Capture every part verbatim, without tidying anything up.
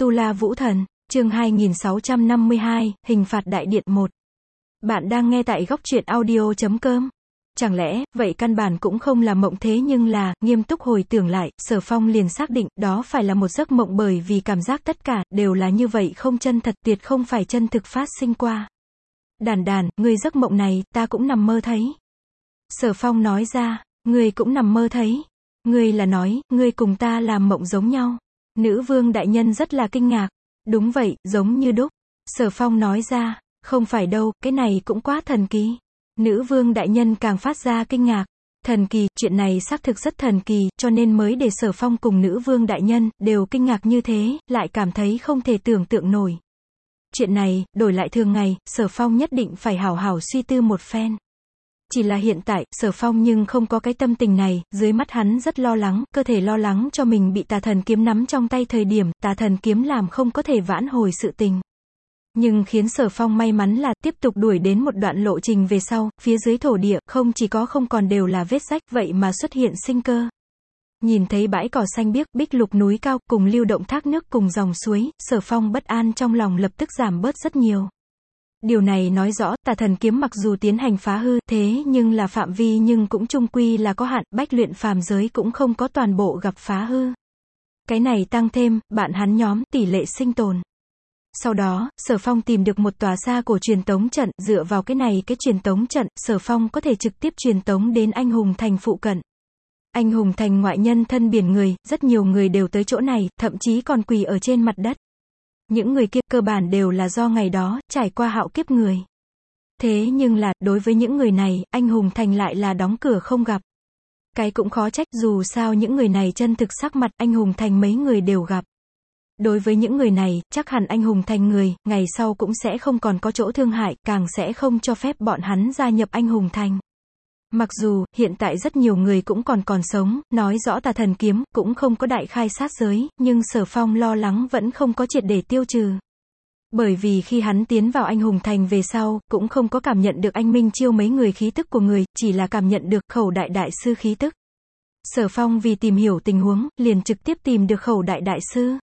Tu La Vũ Thần, chương hai nghìn sáu trăm năm mươi hai, Hình phạt đại điện một. Bạn đang nghe tại góc truyện audio chấm com. Chẳng lẽ, vậy căn bản cũng không là mộng thế nhưng là, nghiêm túc hồi tưởng lại, Sở Phong liền xác định, đó phải là một giấc mộng bởi vì cảm giác tất cả, đều là như vậy không chân thật, tuyệt không phải chân thực phát sinh qua. Đàn đàn, ngươi giấc mộng này, ta cũng nằm mơ thấy. Sở Phong nói ra, ngươi cũng nằm mơ thấy. Ngươi là nói, ngươi cùng ta làm mộng giống nhau. Nữ vương đại nhân rất là kinh ngạc. Đúng vậy, giống như đúc. Sở Phong nói ra, không phải đâu, cái này cũng quá thần kỳ. Nữ vương đại nhân càng phát ra kinh ngạc. Thần kỳ, chuyện này xác thực rất thần kỳ, cho nên mới để Sở Phong cùng nữ vương đại nhân, đều kinh ngạc như thế, lại cảm thấy không thể tưởng tượng nổi. Chuyện này, đổi lại thường ngày, Sở Phong nhất định phải hảo hảo suy tư một phen. Chỉ là hiện tại, Sở Phong nhưng không có cái tâm tình này, dưới mắt hắn rất lo lắng, cơ thể lo lắng cho mình bị tà thần kiếm nắm trong tay thời điểm, tà thần kiếm làm không có thể vãn hồi sự tình. Nhưng khiến Sở Phong may mắn là, tiếp tục đuổi đến một đoạn lộ trình về sau, phía dưới thổ địa, không chỉ có không còn đều là vết rách, vậy mà xuất hiện sinh cơ. Nhìn thấy bãi cỏ xanh biếc, bích lục núi cao, cùng lưu động thác nước cùng dòng suối, Sở Phong bất an trong lòng lập tức giảm bớt rất nhiều. Điều này nói rõ, tà thần kiếm mặc dù tiến hành phá hư, thế nhưng là phạm vi nhưng cũng chung quy là có hạn, bách luyện phàm giới cũng không có toàn bộ gặp phá hư. Cái này tăng thêm, bạn hắn nhóm, tỷ lệ sinh tồn. Sau đó, Sở Phong tìm được một tòa xa cổ truyền tống trận, dựa vào cái này cái truyền tống trận, Sở Phong có thể trực tiếp truyền tống đến Anh Hùng Thành phụ cận. Anh Hùng Thành ngoại nhân thân biển người, rất nhiều người đều tới chỗ này, thậm chí còn quỳ ở trên mặt đất. Những người kia cơ bản đều là do ngày đó, trải qua hạo kiếp người. Thế nhưng là, đối với những người này, Anh Hùng Thành lại là đóng cửa không gặp. Cái cũng khó trách, dù sao những người này chân thực sắc mặt, Anh Hùng Thành mấy người đều gặp. Đối với những người này, chắc hẳn Anh Hùng Thành người, ngày sau cũng sẽ không còn có chỗ thương hại, càng sẽ không cho phép bọn hắn gia nhập Anh Hùng Thành. Mặc dù, hiện tại rất nhiều người cũng còn còn sống, nói rõ tà thần kiếm, cũng không có đại khai sát giới, nhưng Sở Phong lo lắng vẫn không có triệt để tiêu trừ. Bởi vì khi hắn tiến vào Anh Hùng Thành về sau, cũng không có cảm nhận được anh Minh Chiêu mấy người khí tức của người, chỉ là cảm nhận được khẩu đại đại sư khí tức. Sở Phong vì tìm hiểu tình huống, liền trực tiếp tìm được khẩu đại đại sư.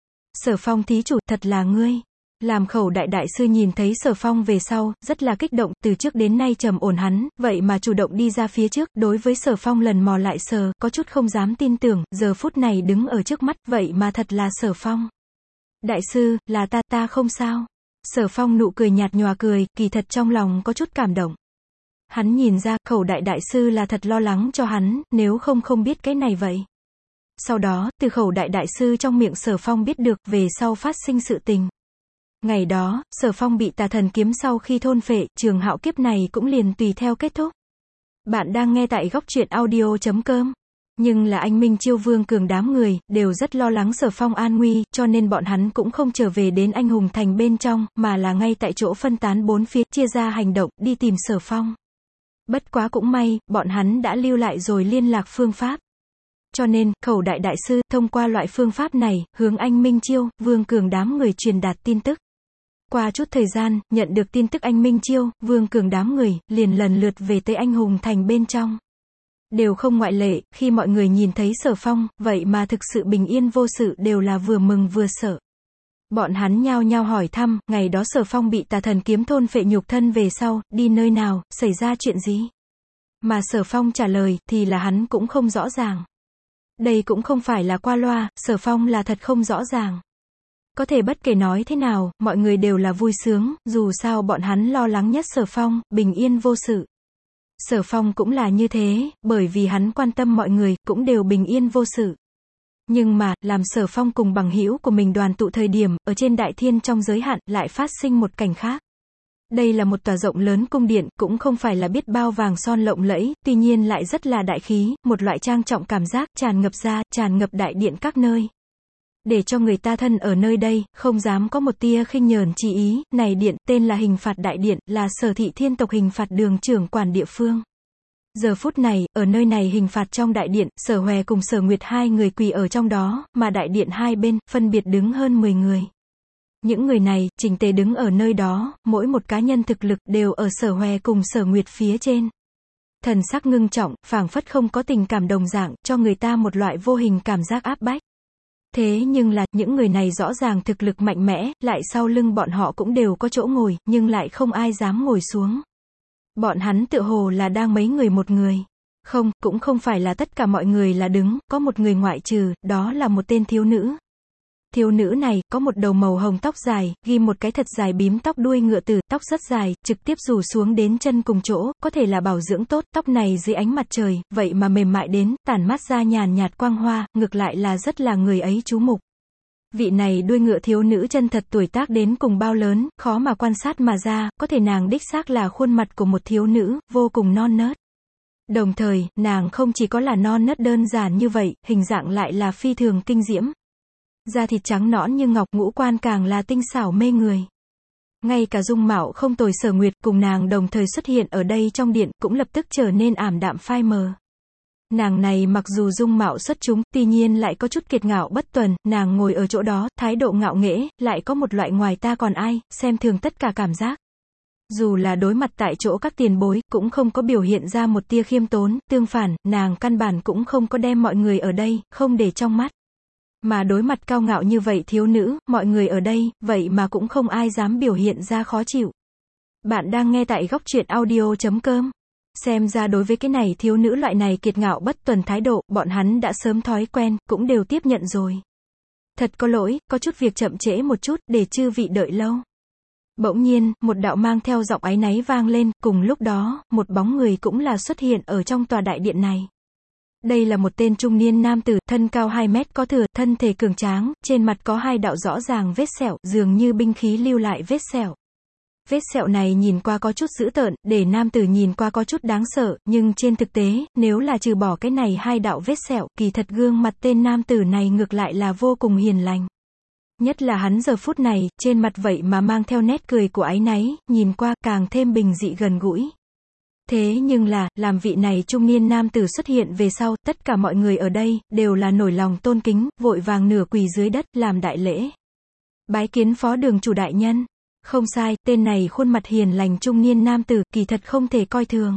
Sở Phong thí chủ, thật là ngươi. Làm khẩu đại đại sư nhìn thấy Sở Phong về sau, rất là kích động, từ trước đến nay trầm ổn hắn, vậy mà chủ động đi ra phía trước, đối với Sở Phong lần mò lại sờ, có chút không dám tin tưởng, giờ phút này đứng ở trước mắt, vậy mà thật là Sở Phong. Đại sư, là ta, ta không sao. Sở Phong nụ cười nhạt nhòa cười, kỳ thật trong lòng có chút cảm động. Hắn nhìn ra, khẩu đại đại sư là thật lo lắng cho hắn, nếu không không biết cái này vậy. Sau đó, từ khẩu đại đại sư trong miệng Sở Phong biết được, về sau phát sinh sự tình. Ngày đó, Sở Phong bị tà thần kiếm sau khi thôn phệ, trường hạo kiếp này cũng liền tùy theo kết thúc. Bạn đang nghe tại góc truyện audio chấm com. Nhưng là anh Minh Chiêu Vương Cường đám người, đều rất lo lắng Sở Phong an nguy, cho nên bọn hắn cũng không trở về đến Anh Hùng Thành bên trong, mà là ngay tại chỗ phân tán bốn phía, chia ra hành động, đi tìm Sở Phong. Bất quá cũng may, bọn hắn đã lưu lại rồi liên lạc phương pháp. Cho nên, khẩu đại đại sư, thông qua loại phương pháp này, hướng anh Minh Chiêu, Vương Cường đám người truyền đạt tin tức. Qua chút thời gian, nhận được tin tức anh Minh Chiêu, Vương Cường đám người, liền lần lượt về tới Anh Hùng Thành bên trong. Đều không ngoại lệ, khi mọi người nhìn thấy Sở Phong, vậy mà thực sự bình yên vô sự đều là vừa mừng vừa sợ. Bọn hắn nhao nhao hỏi thăm, ngày đó Sở Phong bị tà thần kiếm thôn phệ nhục thân về sau, đi nơi nào, xảy ra chuyện gì? Mà Sở Phong trả lời, thì là hắn cũng không rõ ràng. Đây cũng không phải là qua loa, Sở Phong là thật không rõ ràng. Có thể bất kể nói thế nào, mọi người đều là vui sướng, dù sao bọn hắn lo lắng nhất Sở Phong, bình yên vô sự. Sở Phong cũng là như thế, bởi vì hắn quan tâm mọi người, cũng đều bình yên vô sự. Nhưng mà, làm Sở Phong cùng bằng hữu của mình đoàn tụ thời điểm, ở trên đại thiên trong giới hạn, lại phát sinh một cảnh khác. Đây là một tòa rộng lớn cung điện, cũng không phải là biết bao vàng son lộng lẫy, tuy nhiên lại rất là đại khí, một loại trang trọng cảm giác, tràn ngập ra, tràn ngập đại điện các nơi. Để cho người ta thân ở nơi đây, không dám có một tia khinh nhờn chi ý, này điện, tên là Hình phạt đại điện, là Sở thị thiên tộc hình phạt đường trưởng quản địa phương. Giờ phút này, ở nơi này hình phạt trong đại điện, Sở Hòe cùng Sở Nguyệt hai người quỳ ở trong đó, mà đại điện hai bên, phân biệt đứng hơn mười người. Những người này, chỉnh tề đứng ở nơi đó, mỗi một cá nhân thực lực, đều ở Sở Hòe cùng Sở Nguyệt phía trên. Thần sắc ngưng trọng, phảng phất không có tình cảm đồng dạng, cho người ta một loại vô hình cảm giác áp bách. Thế nhưng là, những người này rõ ràng thực lực mạnh mẽ, lại sau lưng bọn họ cũng đều có chỗ ngồi, nhưng lại không ai dám ngồi xuống. Bọn hắn tựa hồ là đang mấy người một người. Không, cũng không phải là tất cả mọi người là đứng, có một người ngoại trừ, đó là một tên thiếu nữ. Thiếu nữ này, có một đầu màu hồng tóc dài, ghim một cái thật dài bím tóc đuôi ngựa tử, tóc rất dài, trực tiếp rủ xuống đến chân cùng chỗ, có thể là bảo dưỡng tốt, tóc này dưới ánh mặt trời, vậy mà mềm mại đến, tản mát ra nhàn nhạt quang hoa, ngược lại là rất là người ấy chú mục. Vị này đuôi ngựa thiếu nữ chân thật tuổi tác đến cùng bao lớn, khó mà quan sát mà ra, có thể nàng đích xác là khuôn mặt của một thiếu nữ, vô cùng non nớt. Đồng thời, nàng không chỉ có là non nớt đơn giản như vậy, hình dạng lại là phi thường kinh diễm. Da thịt trắng nõn như ngọc, ngũ quan càng là tinh xảo mê người. Ngay cả dung mạo không tồi Sở Nguyệt cùng nàng đồng thời xuất hiện ở đây trong điện, cũng lập tức trở nên ảm đạm phai mờ. Nàng này mặc dù dung mạo xuất chúng, tuy nhiên lại có chút kiệt ngạo bất tuần, nàng ngồi ở chỗ đó, thái độ ngạo nghễ, lại có một loại ngoài ta còn ai, xem thường tất cả cảm giác. Dù là đối mặt tại chỗ các tiền bối, cũng không có biểu hiện ra một tia khiêm tốn, tương phản, nàng căn bản cũng không có đem mọi người ở đây, không để trong mắt. Mà đối mặt cao ngạo như vậy thiếu nữ, mọi người ở đây, vậy mà cũng không ai dám biểu hiện ra khó chịu. Bạn đang nghe tại góc truyện audio chấm com. Xem ra đối với cái này thiếu nữ loại này kiệt ngạo bất tuần thái độ, bọn hắn đã sớm thói quen, cũng đều tiếp nhận rồi. Thật có lỗi, có chút việc chậm trễ một chút, để chư vị đợi lâu. Bỗng nhiên, một đạo mang theo giọng áy náy vang lên, cùng lúc đó, một bóng người cũng là xuất hiện ở trong tòa đại điện này. Đây là một tên trung niên nam tử, thân cao hai mét có thừa, thân thể cường tráng, trên mặt có hai đạo rõ ràng vết sẹo, dường như binh khí lưu lại vết sẹo. Vết sẹo này nhìn qua có chút dữ tợn, để nam tử nhìn qua có chút đáng sợ, nhưng trên thực tế, nếu là trừ bỏ cái này hai đạo vết sẹo, kỳ thật gương mặt tên nam tử này ngược lại là vô cùng hiền lành. Nhất là hắn giờ phút này, trên mặt vậy mà mang theo nét cười của áy náy, nhìn qua càng thêm bình dị gần gũi. Thế nhưng là, làm vị này trung niên nam tử xuất hiện về sau, tất cả mọi người ở đây, đều là nổi lòng tôn kính, vội vàng nửa quỳ dưới đất, làm đại lễ. Bái kiến phó đường chủ đại nhân. Không sai, tên này khuôn mặt hiền lành trung niên nam tử, kỳ thật không thể coi thường.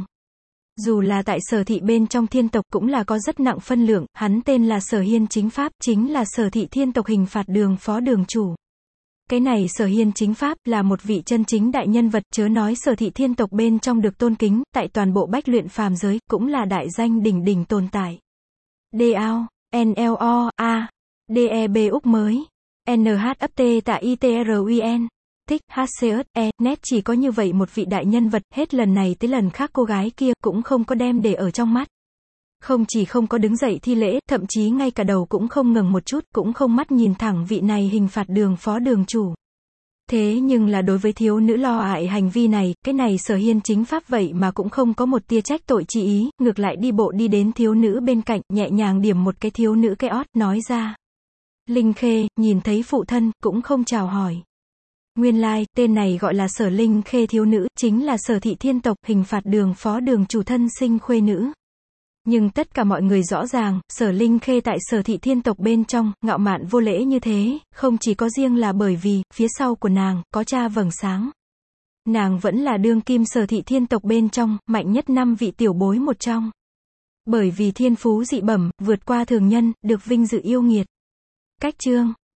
Dù là tại Sở thị bên trong thiên tộc cũng là có rất nặng phân lượng, hắn tên là Sở Hiên Chính Pháp, chính là Sở thị thiên tộc hình phạt đường phó đường chủ. Cái này Sở Hiên Chính Pháp là một vị chân chính đại nhân vật, chớ nói Sở thị thiên tộc bên trong được tôn kính, tại toàn bộ bách luyện phàm giới, cũng là đại danh đỉnh đỉnh tồn tại. D A O, N L O, A, D E B Úc mới, N H F T tại I T R U N. Thích, H C S E, net chỉ có như vậy một vị đại nhân vật, hết lần này tới lần khác cô gái kia, cũng không có đem để ở trong mắt. Không chỉ không có đứng dậy thi lễ, thậm chí ngay cả đầu cũng không ngẩng một chút, cũng không mắt nhìn thẳng vị này hình phạt đường phó đường chủ. Thế nhưng là đối với thiếu nữ lo ại hành vi này, cái này Sở Hiên Chính Pháp vậy mà cũng không có một tia trách tội chi ý, ngược lại đi bộ đi đến thiếu nữ bên cạnh, nhẹ nhàng điểm một cái thiếu nữ cái ót, nói ra. Linh Khê, nhìn thấy phụ thân, cũng không chào hỏi. Nguyên lai, like, tên này gọi là Sở Linh Khê thiếu nữ, chính là Sở thị thiên tộc, hình phạt đường phó đường chủ thân sinh khuê nữ. Nhưng tất cả mọi người rõ ràng, Sở Linh Khê tại Sở thị thiên tộc bên trong, ngạo mạn vô lễ như thế, không chỉ có riêng là bởi vì, phía sau của nàng, có cha vầng sáng. Nàng vẫn là đương kim Sở thị thiên tộc bên trong, mạnh nhất năm vị tiểu bối một trong. Bởi vì thiên phú dị bẩm, vượt qua thường nhân, được vinh dự yêu nghiệt. Cách chương.